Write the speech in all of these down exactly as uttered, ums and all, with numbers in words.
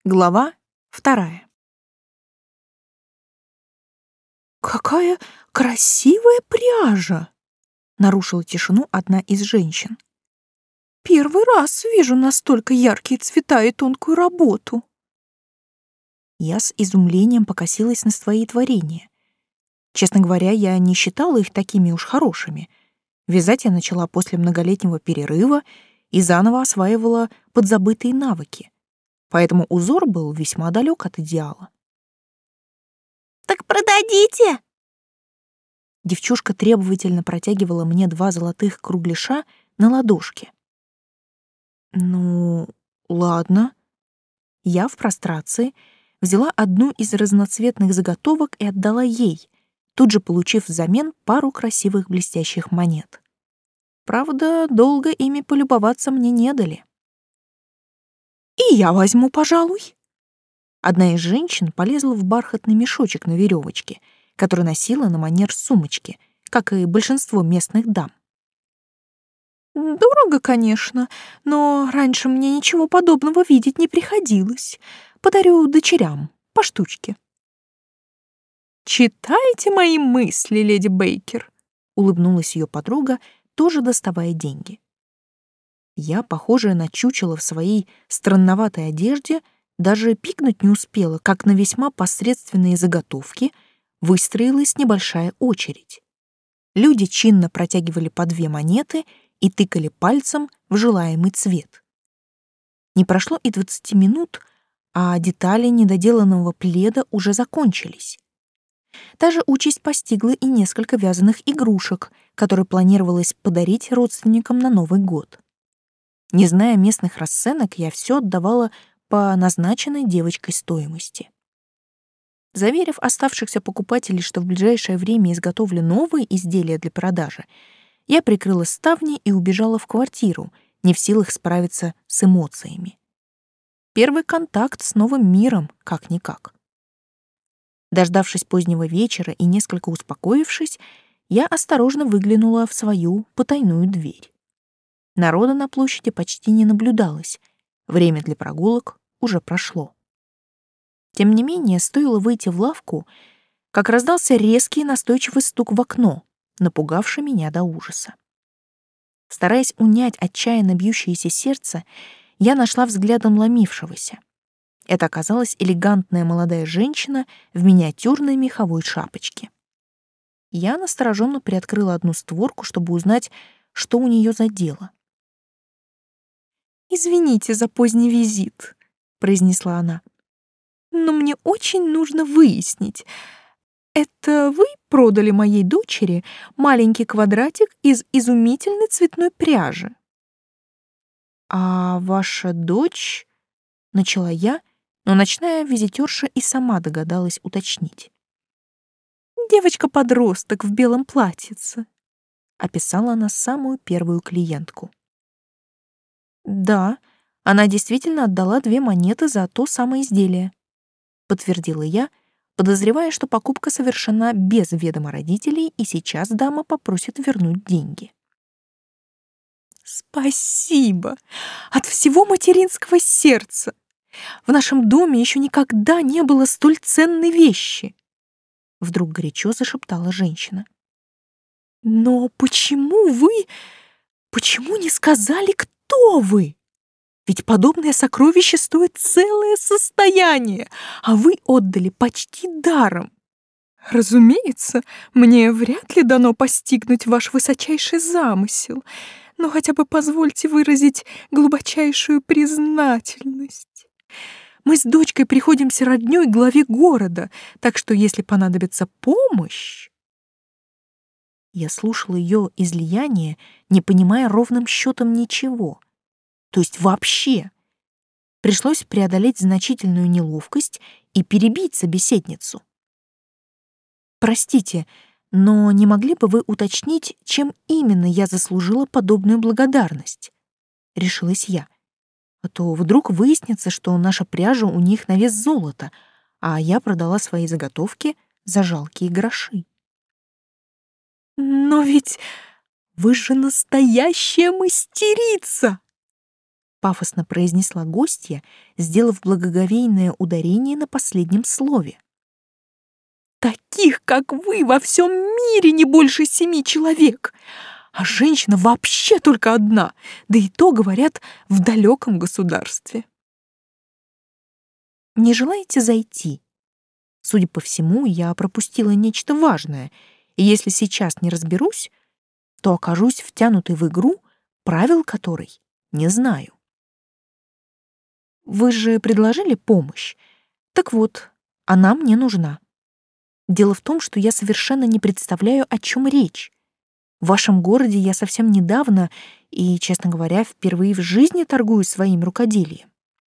Глава вторая. «Какая красивая пряжа!» — нарушила тишину одна из женщин. «Первый раз вижу настолько яркие цвета и тонкую работу». Я с изумлением покосилась на свои творения. Честно говоря, я не считала их такими уж хорошими. Вязать я начала после многолетнего перерыва и заново осваивала подзабытые навыки. Поэтому узор был весьма далек от идеала. «Так продадите!» Девчушка требовательно протягивала мне два золотых кругляша на ладошке. «Ну, ладно». Я в прострации взяла одну из разноцветных заготовок и отдала ей, тут же получив взамен пару красивых блестящих монет. Правда, долго ими полюбоваться мне не дали. «И я возьму, пожалуй». Одна из женщин полезла в бархатный мешочек на веревочке, который носила на манер сумочки, как и большинство местных дам. «Дорого, конечно, но раньше мне ничего подобного видеть не приходилось. Подарю дочерям по штучке». «Читайте мои мысли, леди Бейкер», — улыбнулась ее подруга, тоже доставая деньги. Я, похожая на чучело в своей странноватой одежде, даже пикнуть не успела, как на весьма посредственные заготовки выстроилась небольшая очередь. Люди чинно протягивали по две монеты и тыкали пальцем в желаемый цвет. Не прошло и двадцати минут, а детали недоделанного пледа уже закончились. Та же участь постигла и несколько вязаных игрушек, которые планировалось подарить родственникам на Новый год. Не зная местных расценок, я все отдавала по назначенной девочкой стоимости. Заверив оставшихся покупателей, что в ближайшее время изготовлю новые изделия для продажи, я прикрыла ставни и убежала в квартиру, не в силах справиться с эмоциями. Первый контакт с новым миром, как-никак. Дождавшись позднего вечера и несколько успокоившись, я осторожно выглянула в свою потайную дверь. Народа на площади почти не наблюдалось, время для прогулок уже прошло. Тем не менее, стоило выйти в лавку, как раздался резкий настойчивый стук в окно, напугавший меня до ужаса. Стараясь унять отчаянно бьющееся сердце, я нашла взглядом ломившегося. Это оказалась элегантная молодая женщина в миниатюрной меховой шапочке. Я настороженно приоткрыла одну створку, чтобы узнать, что у нее за дело. «Извините за поздний визит», — произнесла она. «Но мне очень нужно выяснить, это вы продали моей дочери маленький квадратик из изумительной цветной пряжи?» «А ваша дочь?» — начала я, но ночная визитерша и сама догадалась уточнить. «Девочка-подросток в белом платьице», — описала она самую первую клиентку. «Да, она действительно отдала две монеты за то самое изделие», — подтвердила я, подозревая, что покупка совершена без ведома родителей, и сейчас дама попросит вернуть деньги. «Спасибо! От всего материнского сердца! В нашем доме еще никогда не было столь ценной вещи!» Вдруг горячо зашептала женщина. «Но почему вы... Почему не сказали, кто вы? Ведь подобное сокровище стоит целое состояние, а вы отдали почти даром. Разумеется, мне вряд ли дано постигнуть ваш высочайший замысел, но хотя бы позвольте выразить глубочайшую признательность. Мы с дочкой приходимся роднёй к главе города, так что если понадобится помощь...» Я слушала ее излияние, не понимая ровным счетом ничего. То есть вообще. Пришлось преодолеть значительную неловкость и перебить собеседницу. «Простите, но не могли бы вы уточнить, чем именно я заслужила подобную благодарность?» — решилась я. А то вдруг выяснится, что наша пряжа у них на вес золота, а я продала свои заготовки за жалкие гроши. «Но ведь вы же настоящая мастерица!» пафосно произнесла гостья, сделав благоговейное ударение на последнем слове. «Таких, как вы, во всем мире не больше семи человек, а женщина вообще только одна, да и то, говорят, в далеком государстве». «Не желаете зайти?» Судя по всему, я пропустила нечто важное, и если сейчас не разберусь, то окажусь втянутой в игру, правил которой не знаю. Вы же предложили помощь. Так вот, она мне нужна. Дело в том, что я совершенно не представляю, о чем речь. В вашем городе я совсем недавно и, честно говоря, впервые в жизни торгую своим рукоделием.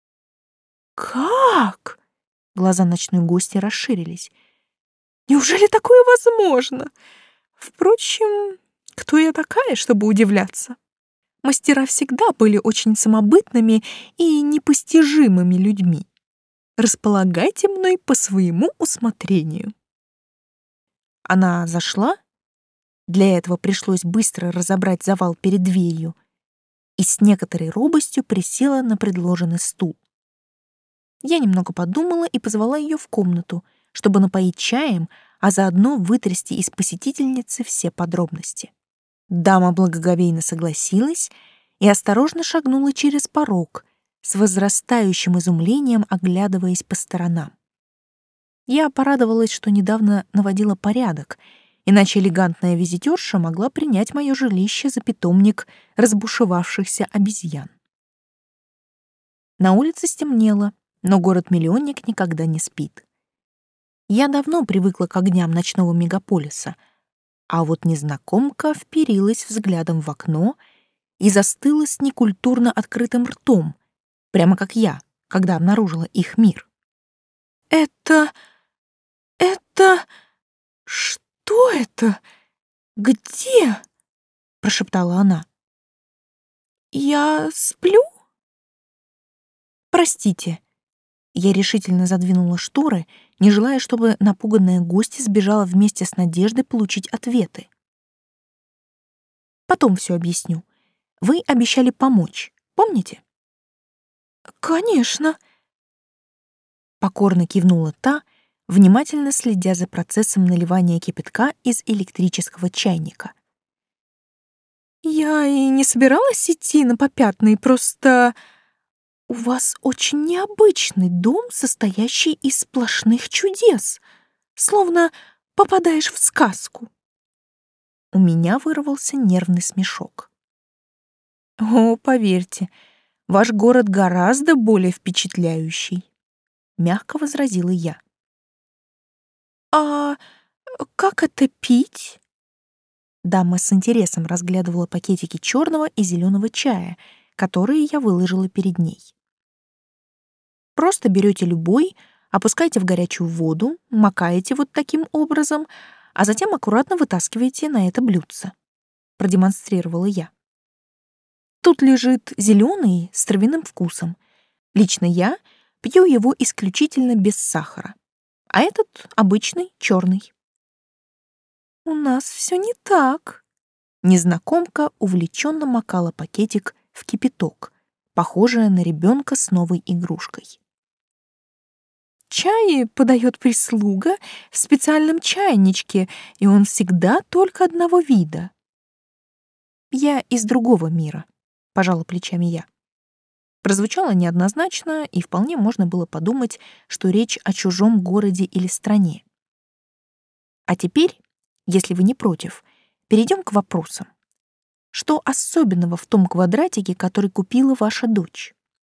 Как? Глаза ночной гости расширились. Неужели такое возможно? Впрочем, кто я такая, чтобы удивляться? Мастера всегда были очень самобытными и непостижимыми людьми. Располагайте мной по своему усмотрению. Она зашла. Для этого пришлось быстро разобрать завал перед дверью и с некоторой робостью присела на предложенный стул. Я немного подумала и позвала ее в комнату, чтобы напоить чаем, а заодно вытрясти из посетительницы все подробности. Дама благоговейно согласилась и осторожно шагнула через порог, с возрастающим изумлением оглядываясь по сторонам. Я порадовалась, что недавно наводила порядок, иначе элегантная визитерша могла принять мое жилище за питомник разбушевавшихся обезьян. На улице стемнело, но город-миллионник никогда не спит. Я давно привыкла к огням ночного мегаполиса, а вот незнакомка вперилась взглядом в окно и застыла с некультурно открытым ртом, прямо как я, когда обнаружила их мир. «Это... это... что это? Где?» — прошептала она. «Я сплю?» «Простите». Я решительно задвинула шторы, не желая, чтобы напуганная гостья сбежала вместе с надеждой получить ответы. «Потом все объясню. Вы обещали помочь, помните?» «Конечно», — покорно кивнула та, внимательно следя за процессом наливания кипятка из электрического чайника. «Я и не собиралась идти на попятный, просто... У вас очень необычный дом, состоящий из сплошных чудес, словно попадаешь в сказку». У меня вырвался нервный смешок. «О, поверьте, ваш город гораздо более впечатляющий», — мягко возразила я. «А как это пить?» Дама с интересом разглядывала пакетики черного и зеленого чая, которые я выложила перед ней. Просто берете любой, опускаете в горячую воду, макаете вот таким образом, а затем аккуратно вытаскиваете на это блюдце. Продемонстрировала я. Тут лежит зеленый с травяным вкусом. Лично я пью его исключительно без сахара, а этот обычный черный. «У нас все не так». Незнакомка увлеченно макала пакетик в кипяток, похожая на ребенка с новой игрушкой. «Чай подает прислуга в специальном чайничке, и он всегда только одного вида». «Я из другого мира», — пожала плечами я. Прозвучало неоднозначно, и вполне можно было подумать, что речь о чужом городе или стране. А теперь, если вы не против, перейдем к вопросам. Что особенного в том квадратике, который купила ваша дочь?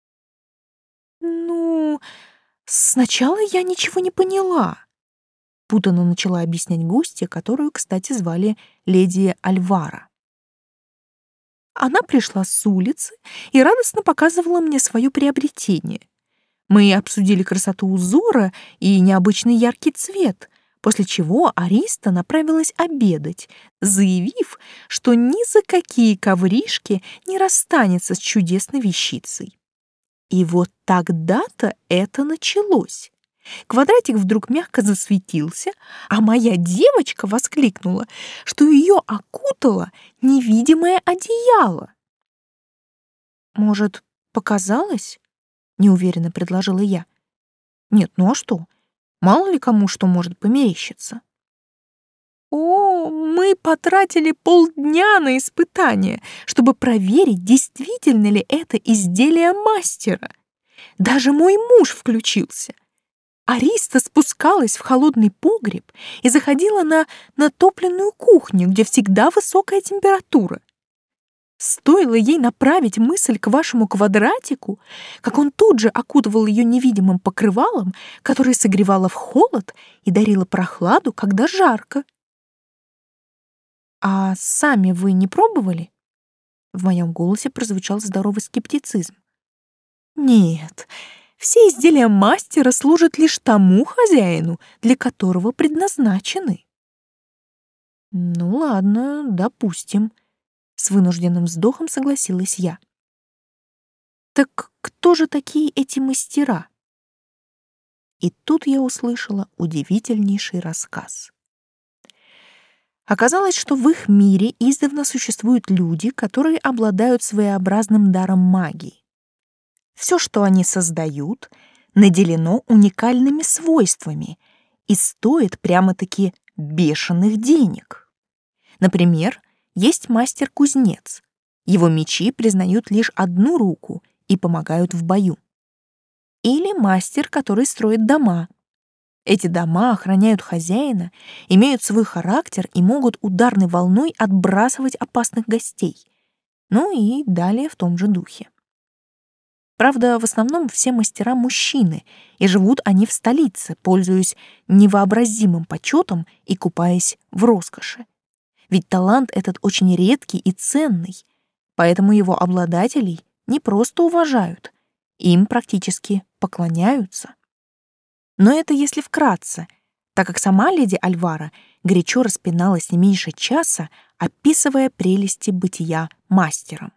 «Ну, сначала я ничего не поняла», — путанно начала объяснять гостья, которую, кстати, звали леди Альвара. Она пришла с улицы и радостно показывала мне свое приобретение. Мы обсудили красоту узора и необычный яркий цвет, после чего Ариста направилась обедать, заявив, что ни за какие ковришки не расстанется с чудесной вещицей. И вот тогда-то это началось. Квадратик вдруг мягко засветился, а моя девочка воскликнула, что ее окутало невидимое одеяло. «Может, Показалось? Неуверенно предложила я. Нет, ну а что? Мало ли кому что может померещиться. О, мы потратили полдня на испытание, чтобы проверить, действительно ли это изделие мастера. Даже мой муж включился. Ариста спускалась в холодный погреб и заходила на натопленную кухню, где всегда высокая температура. Стоило ей направить мысль к вашему квадратику, как он тут же окутывал ее невидимым покрывалом, которое согревало в холод и дарило прохладу, когда жарко. «А сами вы не пробовали?» В моем голосе прозвучал здоровый скептицизм. «Нет, все изделия мастера служат лишь тому хозяину, для которого предназначены». «Ну ладно, допустим», — с вынужденным вздохом согласилась я. «Так кто же такие эти мастера?» И тут я услышала удивительнейший рассказ. Оказалось, что в их мире издавна существуют люди, которые обладают своеобразным даром магии. Все, что они создают, наделено уникальными свойствами и стоит прямо-таки бешеных денег. Например, есть мастер-кузнец. Его мечи признают лишь одну руку и помогают в бою. Или мастер, который строит дома. Эти дома охраняют хозяина, имеют свой характер и могут ударной волной отбрасывать опасных гостей. Ну и далее в том же духе. Правда, в основном все мастера мужчины, и живут они в столице, пользуясь невообразимым почетом и купаясь в роскоши. Ведь талант этот очень редкий и ценный, поэтому его обладателей не просто уважают, им практически поклоняются. Но это если вкратце, так как сама леди Альвара горячо распиналась не меньше часа, описывая прелести бытия мастером.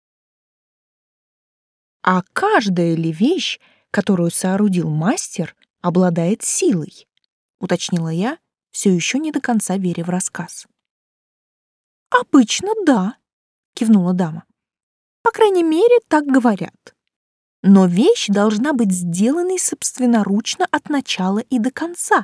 А каждая ли вещь, которую соорудил мастер, обладает силой? Уточнила я, все еще не до конца веря в рассказ. Обычно да, кивнула дама. По крайней мере, так говорят. Но вещь должна быть сделанной собственноручно от начала и до конца.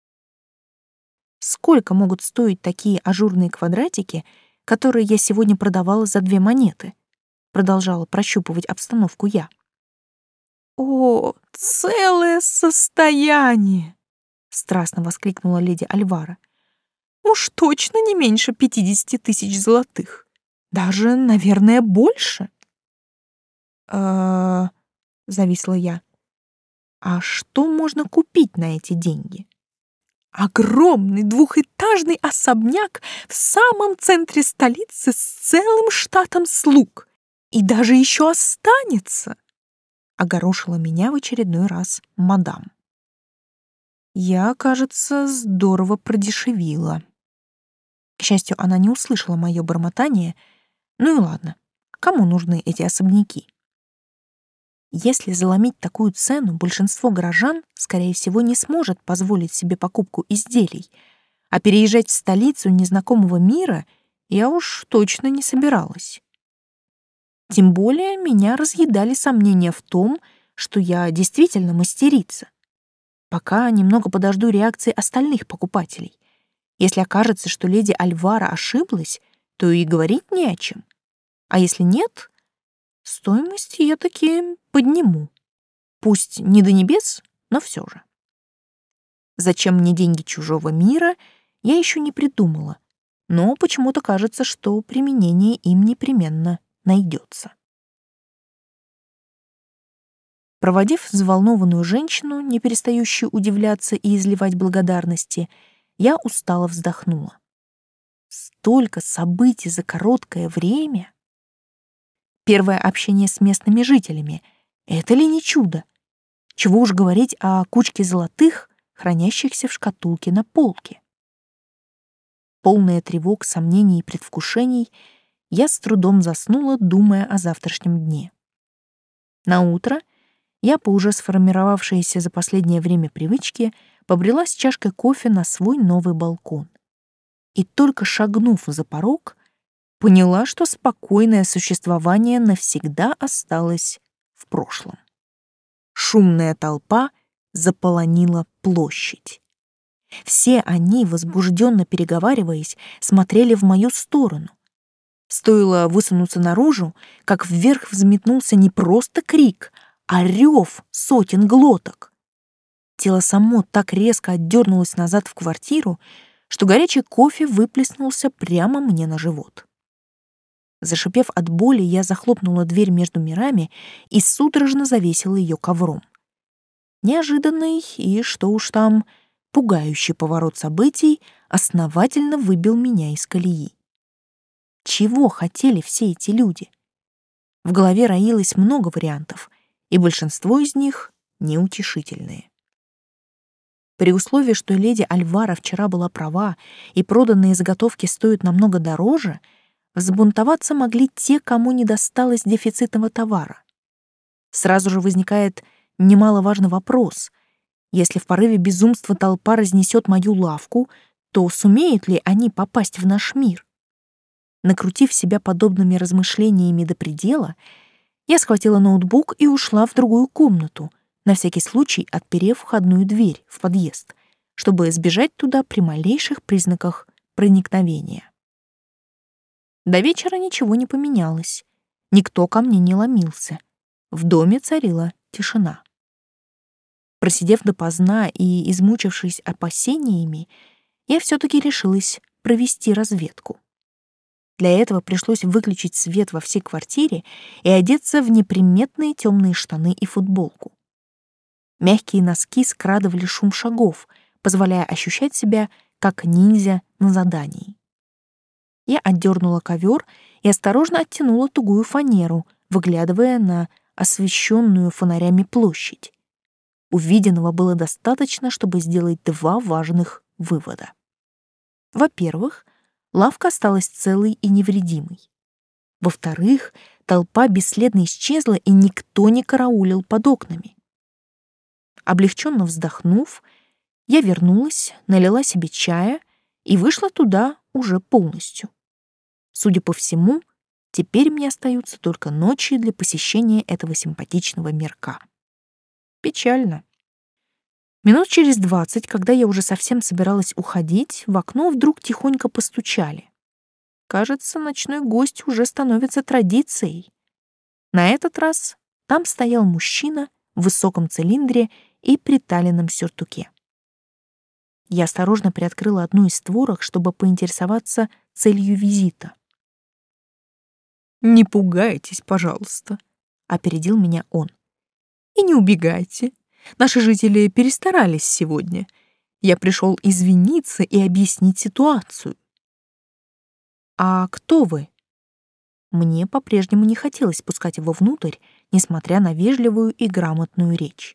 Сколько могут стоить такие ажурные квадратики, которые я сегодня продавала за две монеты? Продолжала прощупывать обстановку я. О, целое состояние! Страстно воскликнула леди Альвара. Уж точно не меньше пятидесяти тысяч золотых. Даже, наверное, больше. Э-э... Зависла я. А что можно купить на эти деньги? Огромный двухэтажный особняк в самом центре столицы с целым штатом слуг. И даже еще останется. Огорошила меня в очередной раз мадам. Я, кажется, здорово продешевила. К счастью, она не услышала мое бормотание. Ну и ладно, кому нужны эти особняки? Если заломить такую цену, большинство горожан, скорее всего, не сможет позволить себе покупку изделий, а переезжать в столицу незнакомого мира я уж точно не собиралась. Тем более меня разъедали сомнения в том, что я действительно мастерица. Пока немного подожду реакции остальных покупателей. Если окажется, что леди Альвара ошиблась, то и говорить не о чем. А если нет, стоимость я таки подниму. Пусть не до небес, но все же. Зачем мне деньги чужого мира, я еще не придумала, но почему-то кажется, что применение им непременно найдется. Проводив взволнованную женщину, не перестающую удивляться и изливать благодарности, я устало вздохнула. Столько событий за короткое время. Первое общение с местными жителями — это ли не чудо? Чего уж говорить о кучке золотых, хранящихся в шкатулке на полке. Полная тревог, сомнений и предвкушений, я с трудом заснула, думая о завтрашнем дне. Наутро я, по уже сформировавшейся за последнее время привычке, побрела с чашкой кофе на свой новый балкон. И только шагнув за порог, поняла, что спокойное существование навсегда осталось в прошлом. Шумная толпа заполонила площадь. Все они, возбужденно переговариваясь, смотрели в мою сторону. Стоило высунуться наружу, как вверх взметнулся не просто крик, а рев сотен глоток. Тело само так резко отдернулось назад в квартиру, что горячий кофе выплеснулся прямо мне на живот. Зашипев от боли, я захлопнула дверь между мирами и судорожно завесила ее ковром. Неожиданный и, что уж там, пугающий поворот событий основательно выбил меня из колеи. Чего хотели все эти люди? В голове роилось много вариантов, и большинство из них неутешительные. При условии, что леди Альвара вчера была права и проданные заготовки стоят намного дороже, взбунтоваться могли те, кому не досталось дефицитного товара. Сразу же возникает немаловажный вопрос. Если в порыве безумства толпа разнесет мою лавку, то сумеют ли они попасть в наш мир? Накрутив себя подобными размышлениями до предела, я схватила ноутбук и ушла в другую комнату, на всякий случай отперев входную дверь в подъезд, чтобы избежать туда при малейших признаках проникновения. До вечера ничего не поменялось. Никто ко мне не ломился. В доме царила тишина. Просидев допоздна и измучившись опасениями, я все-таки решилась провести разведку. Для этого пришлось выключить свет во всей квартире и одеться в неприметные темные штаны и футболку. Мягкие носки скрадывали шум шагов, позволяя ощущать себя как ниндзя на задании. Я отдернула ковер и осторожно оттянула тугую фанеру, выглядывая на освещенную фонарями площадь. Увиденного было достаточно, чтобы сделать два важных вывода. Во-первых, лавка осталась целой и невредимой. Во-вторых, толпа бесследно исчезла, и никто не караулил под окнами. Облегченно вздохнув, я вернулась, налила себе чая и вышла туда уже полностью. Судя по всему, теперь мне остаются только ночи для посещения этого симпатичного мирка. Печально. Минут через двадцать, когда я уже совсем собиралась уходить, в окно вдруг тихонько постучали. Кажется, ночной гость уже становится традицией. На этот раз там стоял мужчина в высоком цилиндре и приталенном сюртуке. Я осторожно приоткрыла одну из створок, чтобы поинтересоваться целью визита. «Не пугайтесь, пожалуйста», — опередил меня он. «И не убегайте. Наши жители перестарались сегодня. Я пришел извиниться и объяснить ситуацию». «А кто вы?» Мне по-прежнему не хотелось пускать его внутрь, несмотря на вежливую и грамотную речь.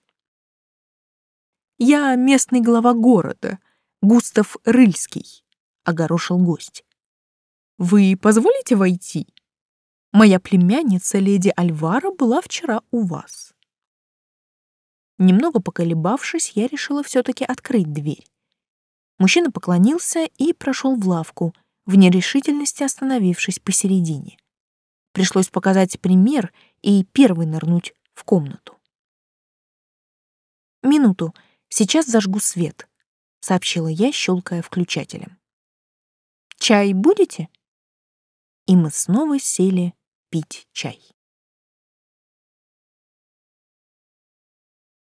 «Я местный глава города, Густав Рыльский», — огорошил гость. «Вы позволите войти? Моя племянница, леди Альвара, была вчера у вас». Немного поколебавшись, я решила все-таки открыть дверь. Мужчина поклонился и прошел в лавку, в нерешительности остановившись посередине. Пришлось показать пример и первой нырнуть в комнату. «Минуту, сейчас зажгу свет», — сообщила я, щелкая включателем. «Чай будете?» И мы снова сели пить чай.